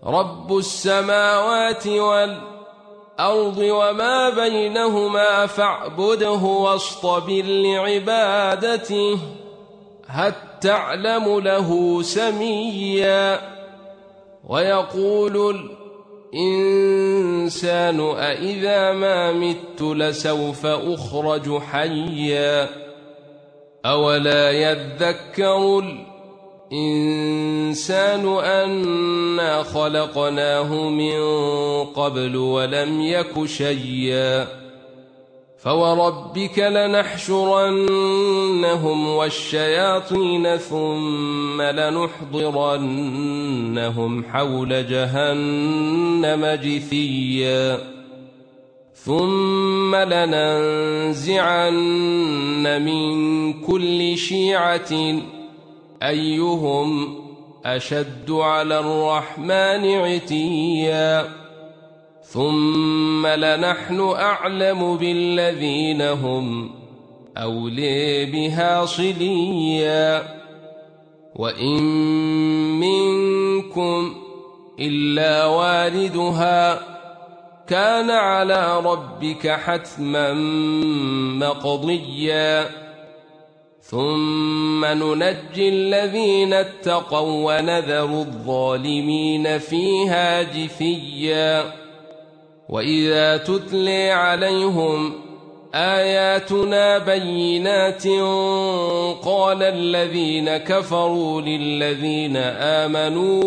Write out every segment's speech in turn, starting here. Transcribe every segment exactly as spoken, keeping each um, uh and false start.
رب السماوات والأرض وما بينهما فاعبده واصطبر لعبادته هل تعلم له سميا ويقول الإنسان أإذا ما مت لسوف أخرج حيا أولا يذكر الإنسان أنا خلقناه من قبل ولم يك شيئا فوربك لنحشرنهم والشياطين ثم لنحضرنهم حول جهنم جثيا ثم لننزعن من كل شيعة أيهم أشد على الرحمن عتيا ثم لنحن أعلم بالذين هم أولي بها صليا وإن منكم إلا واردها كان على ربك حتما مقضيا ثم ننجي الذين اتقوا ونذر الظالمين فيها جثيا وإذا تتلي عليهم آياتنا بينات قال الذين كفروا للذين آمنوا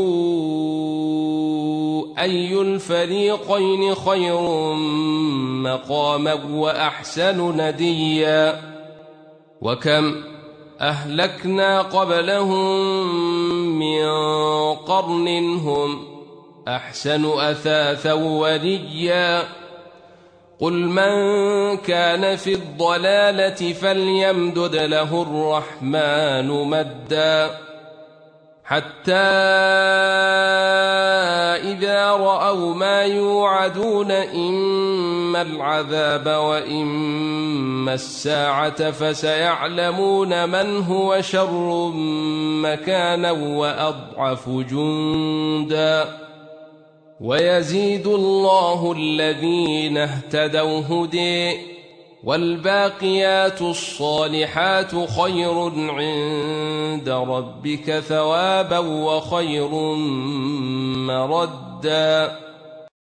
أي الفريقين خير مقاما وأحسن نديا وكم أهلكنا قبلهم من قرن هم أحسن أثاثا وريا قل من كان في الضلالة فليمدد له الرحمن مدا حتى إذا رأوا ما يوعدون إما العذاب وإما الساعة فسيعلمون من هو شر مكانا وأضعف جندا ويزيد الله الذين اهتدوا هدي والباقيات الصالحات خير عند ربك ثوابا وخير مردا